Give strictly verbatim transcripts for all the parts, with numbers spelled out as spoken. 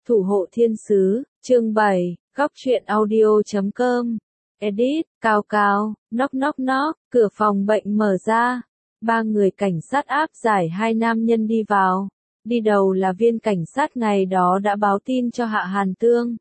Thủ hộ thiên sứ, chương bảy, góc truyện audio chấm com. Edit, Cao Cao, knock knock knock, cửa phòng bệnh mở ra. Ba người cảnh sát áp giải hai nam nhân đi vào. Đi đầu là viên cảnh sát ngày đó đã báo tin cho Hạ Hàn Tương.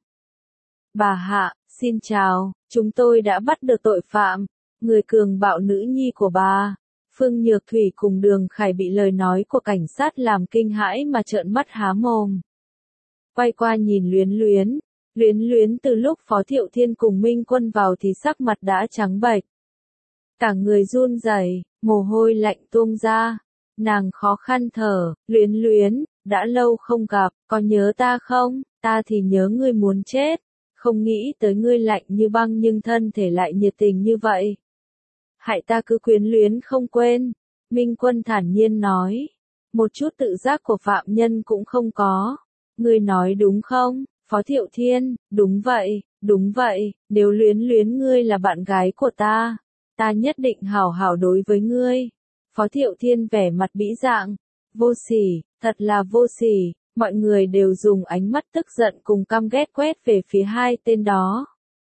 Bà Hạ, xin chào, chúng tôi đã bắt được tội phạm, người cường bạo nữ nhi của bà. Phương Nhược Thủy cùng Đường Khải bị lời nói của cảnh sát làm kinh hãi mà trợn mắt há mồm. Quay qua nhìn Luyến Luyến, Luyến Luyến từ lúc Phó Thiệu Thiên cùng Minh Quân vào thì sắc mặt đã trắng bệch. Cả người run rẩy, mồ hôi lạnh tuôn ra, nàng khó khăn thở, Luyến Luyến, đã lâu không gặp, có nhớ ta không? Ta thì nhớ ngươi muốn chết, không nghĩ tới ngươi lạnh như băng nhưng thân thể lại nhiệt tình như vậy. Hại ta cứ quyến luyến không quên, Minh Quân thản nhiên nói, một chút tự giác của phạm nhân cũng không có. Ngươi nói đúng không, Phó Thiệu Thiên? Đúng vậy, đúng vậy, nếu Luyến Luyến ngươi là bạn gái của ta, ta nhất định hảo hảo đối với ngươi. Phó Thiệu Thiên vẻ mặt bĩ dạng, vô sỉ, thật là vô sỉ, mọi người đều dùng ánh mắt tức giận cùng căm ghét quét về phía hai tên đó.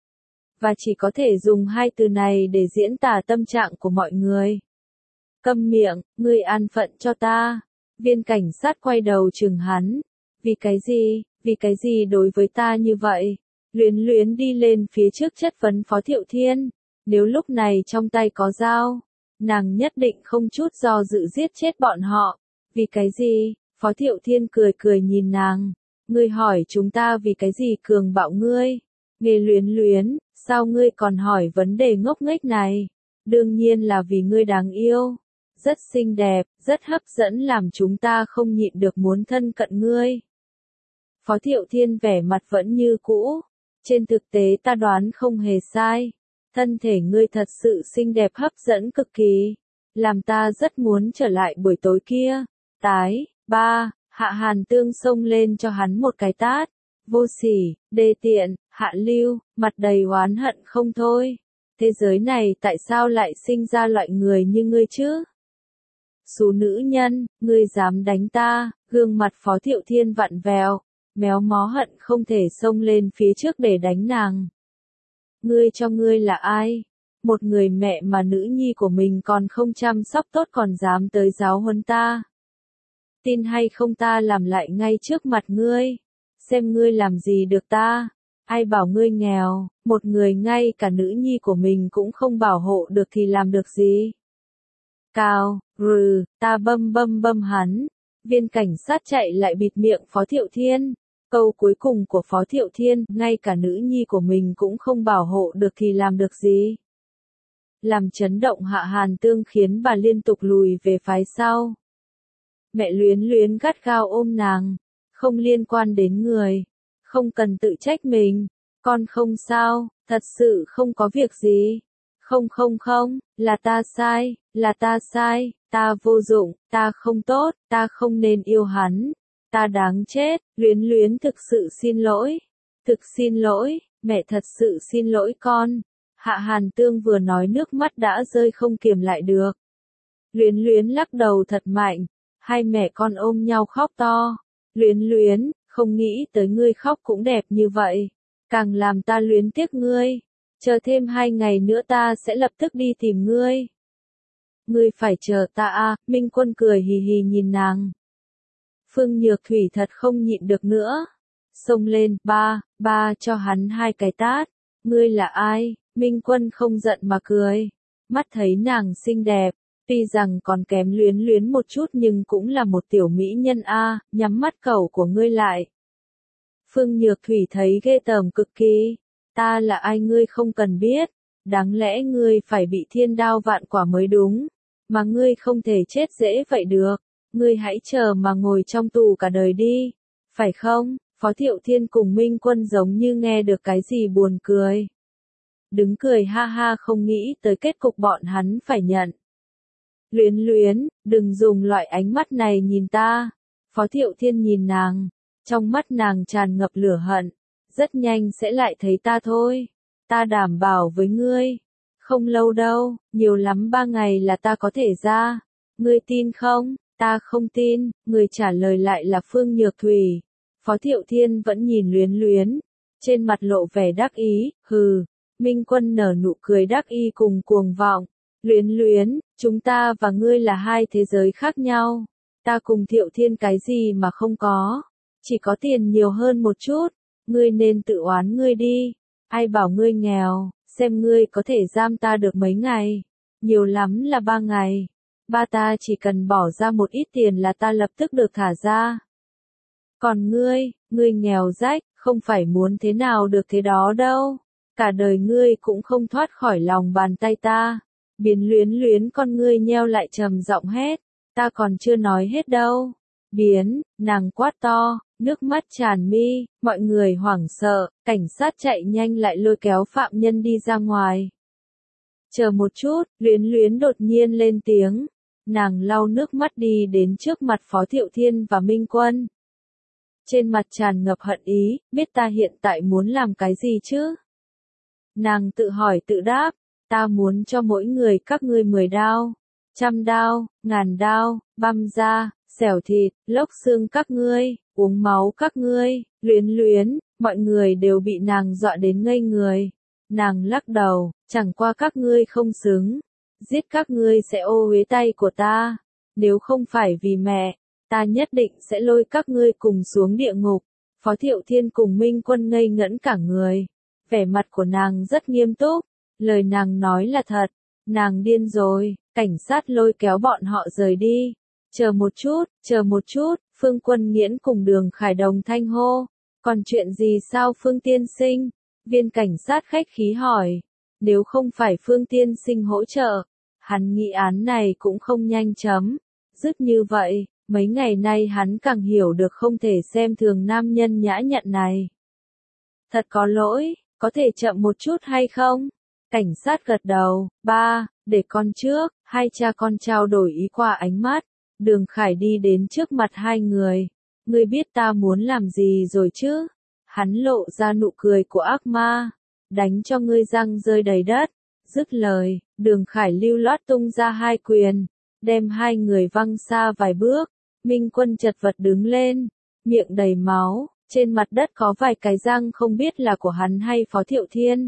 Và chỉ có thể dùng hai từ này để diễn tả tâm trạng của mọi người. Câm miệng, ngươi an phận cho ta. Viên cảnh sát quay đầu chừng hắn. Vì cái gì, vì cái gì đối với ta như vậy? Luyến Luyến đi lên phía trước chất vấn Phó Thiệu Thiên. Nếu lúc này trong tay có dao, nàng nhất định không chút do dự giết chết bọn họ. Vì cái gì? Phó Thiệu Thiên cười cười nhìn nàng. Ngươi hỏi chúng ta vì cái gì cường bạo ngươi? Nghe Luyến Luyến, sao ngươi còn hỏi vấn đề ngốc nghếch này? Đương nhiên là vì ngươi đáng yêu. Rất xinh đẹp, rất hấp dẫn làm chúng ta không nhịn được muốn thân cận ngươi. Phó Thiệu Thiên vẻ mặt vẫn như cũ. Trên thực tế ta đoán không hề sai. Thân thể ngươi thật sự xinh đẹp hấp dẫn cực kỳ. Làm ta rất muốn trở lại buổi tối kia. Tái, ba, Hạ Hàn Tương xông lên cho hắn một cái tát. Vô sỉ, đê tiện, hạ lưu, mặt đầy oán hận không thôi. Thế giới này tại sao lại sinh ra loại người như ngươi chứ? Xú nữ nhân, ngươi dám đánh ta? Gương mặt Phó Thiệu Thiên vặn vẹo, méo mó hận không thể xông lên phía trước để đánh nàng. Ngươi cho ngươi là ai? Một người mẹ mà nữ nhi của mình còn không chăm sóc tốt còn dám tới giáo huấn ta. Tin hay không ta làm lại ngay trước mặt ngươi. Xem ngươi làm gì được ta. Ai bảo ngươi nghèo, một người ngay cả nữ nhi của mình cũng không bảo hộ được thì làm được gì. Cao, rừ, ta bâm bâm bâm hắn. Viên cảnh sát chạy lại bịt miệng Phó Thiệu Thiên. Câu cuối cùng của Phó Thiệu Thiên, ngay cả nữ nhi của mình cũng không bảo hộ được thì làm được gì. Làm chấn động Hạ Hàn Tương khiến bà liên tục lùi về phái sau. Mẹ Luyến Luyến gắt gao ôm nàng. Không liên quan đến người. Không cần tự trách mình. Con không sao, thật sự không có việc gì. Không không không, là ta sai, là ta sai, ta vô dụng, ta không tốt, ta không nên yêu hắn. Ta đáng chết, Luyến Luyến thực sự xin lỗi. Thực xin lỗi, mẹ thật sự xin lỗi con. Hạ Hàn Tương vừa nói nước mắt đã rơi không kiềm lại được. Luyến Luyến lắc đầu thật mạnh. Hai mẹ con ôm nhau khóc to. Luyến Luyến, không nghĩ tới ngươi khóc cũng đẹp như vậy. Càng làm ta luyến tiếc ngươi. Chờ thêm hai ngày nữa ta sẽ lập tức đi tìm ngươi. Ngươi phải chờ ta à, Minh Quân cười hì hì nhìn nàng. Phương Nhược Thủy thật không nhịn được nữa. Xông lên, ba, ba cho hắn hai cái tát. Ngươi là ai? Minh Quân không giận mà cười. Mắt thấy nàng xinh đẹp. Tuy rằng còn kém Luyến Luyến một chút nhưng cũng là một tiểu mỹ nhân a, nhắm mắt cẩu của ngươi lại. Phương Nhược Thủy thấy ghê tởm cực kỳ. Ta là ai ngươi không cần biết. Đáng lẽ ngươi phải bị thiên đao vạn quả mới đúng. Mà ngươi không thể chết dễ vậy được. Ngươi hãy chờ mà ngồi trong tù cả đời đi. Phải không? Phó Thiệu Thiên cùng Minh Quân giống như nghe được cái gì buồn cười. Đứng cười ha ha không nghĩ tới kết cục bọn hắn phải nhận. Luyến Luyến, đừng dùng loại ánh mắt này nhìn ta. Phó Thiệu Thiên nhìn nàng. Trong mắt nàng tràn ngập lửa hận. Rất nhanh sẽ lại thấy ta thôi. Ta đảm bảo với ngươi. Không lâu đâu, nhiều lắm ba ngày là ta có thể ra. Ngươi tin không? Ta không tin. Người trả lời lại là Phương Nhược Thủy. Phó Thiệu Thiên vẫn nhìn Luyến Luyến, trên mặt lộ vẻ đắc ý, hừ. Minh Quân nở nụ cười đắc ý cùng cuồng vọng. Luyến Luyến, chúng ta và ngươi là hai thế giới khác nhau. Ta cùng Thiệu Thiên cái gì mà không có. Chỉ có tiền nhiều hơn một chút. Ngươi nên tự oán ngươi đi. Ai bảo ngươi nghèo, xem ngươi có thể giam ta được mấy ngày. Nhiều lắm là ba ngày. Ba ta chỉ cần bỏ ra một ít tiền là ta lập tức được thả ra. Còn ngươi, ngươi nghèo rách, không phải muốn thế nào được thế đó đâu. Cả đời ngươi cũng không thoát khỏi lòng bàn tay ta. Biến Luyến Luyến con ngươi nheo lại trầm giọng hét. Ta còn chưa nói hết đâu. Biến, nàng quát to, nước mắt tràn mi, mọi người hoảng sợ, cảnh sát chạy nhanh lại lôi kéo phạm nhân đi ra ngoài. Chờ một chút, Luyến Luyến đột nhiên lên tiếng. Nàng lau nước mắt đi đến trước mặt Phó Thiệu Thiên và Minh Quân. Trên mặt tràn ngập hận ý, biết ta hiện tại muốn làm cái gì chứ? Nàng tự hỏi tự đáp, ta muốn cho mỗi người các ngươi mười đao, trăm đao, ngàn đao, băm da, xẻo thịt, lốc xương các ngươi, uống máu các ngươi. Luyến Luyến, mọi người đều bị nàng dọa đến ngây người. Nàng lắc đầu, chẳng qua các ngươi không xứng, giết các ngươi sẽ ô uế tay của ta. Nếu không phải vì mẹ, ta nhất định sẽ lôi các ngươi cùng xuống địa ngục. Phó Thiệu Thiên cùng Minh Quân ngây ngẩn cả người. Vẻ mặt của nàng rất nghiêm túc, lời nàng nói là thật, nàng điên rồi. Cảnh sát lôi kéo bọn họ rời đi. Chờ một chút, chờ một chút, Phương Quân Nghiễn cùng Đường Khải đồng thanh hô. Còn chuyện gì sao Phương tiên sinh? Viên cảnh sát khách khí hỏi. Nếu không phải Phương tiên sinh hỗ trợ, hắn nghị án này cũng không nhanh chấm dứt như vậy. Mấy ngày nay hắn càng hiểu được không thể xem thường nam nhân nhã nhặn này. Thật có lỗi, có thể chậm một chút hay không? Cảnh sát gật đầu. Ba, để con trước. Hai cha con trao đổi ý qua ánh mắt. Đường Khải đi đến trước mặt hai người. Ngươi biết ta muốn làm gì rồi chứ? Hắn lộ ra nụ cười của ác ma. Đánh cho ngươi răng rơi đầy đất. Dứt lời, Đường Khải lưu loát tung ra hai quyền, đem hai người văng xa vài bước. Minh Quân chật vật đứng lên, miệng đầy máu, trên mặt đất có vài cái răng không biết là của hắn hay Phó Thiệu Thiên.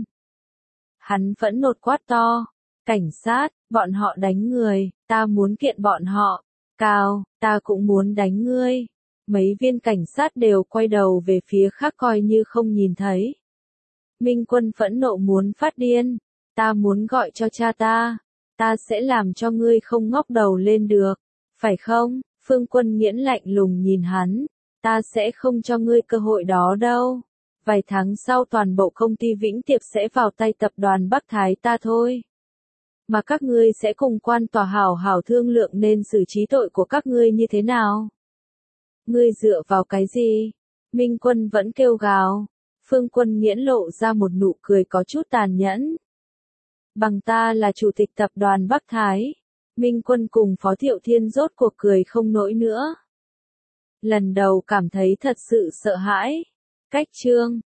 Hắn phẫn nộ quát to, cảnh sát, bọn họ đánh người, ta muốn kiện bọn họ. Cao, ta cũng muốn đánh ngươi. Mấy viên cảnh sát đều quay đầu về phía khác coi như không nhìn thấy. Minh Quân phẫn nộ muốn phát điên. Ta muốn gọi cho cha ta. Ta sẽ làm cho ngươi không ngóc đầu lên được. Phải không? Phương Quân Nghiễn lạnh lùng nhìn hắn. Ta sẽ không cho ngươi cơ hội đó đâu. Vài tháng sau toàn bộ công ty Vĩnh Tiệp sẽ vào tay tập đoàn Bắc Thái ta thôi. Mà các ngươi sẽ cùng quan tòa hảo hảo thương lượng nên xử trí tội của các ngươi như thế nào. Ngươi dựa vào cái gì? Minh Quân vẫn kêu gào. Phương Quân Nghiễn lộ ra một nụ cười có chút tàn nhẫn. Bằng ta là chủ tịch tập đoàn Bắc Thái. Minh Quân cùng Phó Thiệu Thiên rốt cuộc cười không nổi nữa. Lần đầu cảm thấy thật sự sợ hãi. Cách chương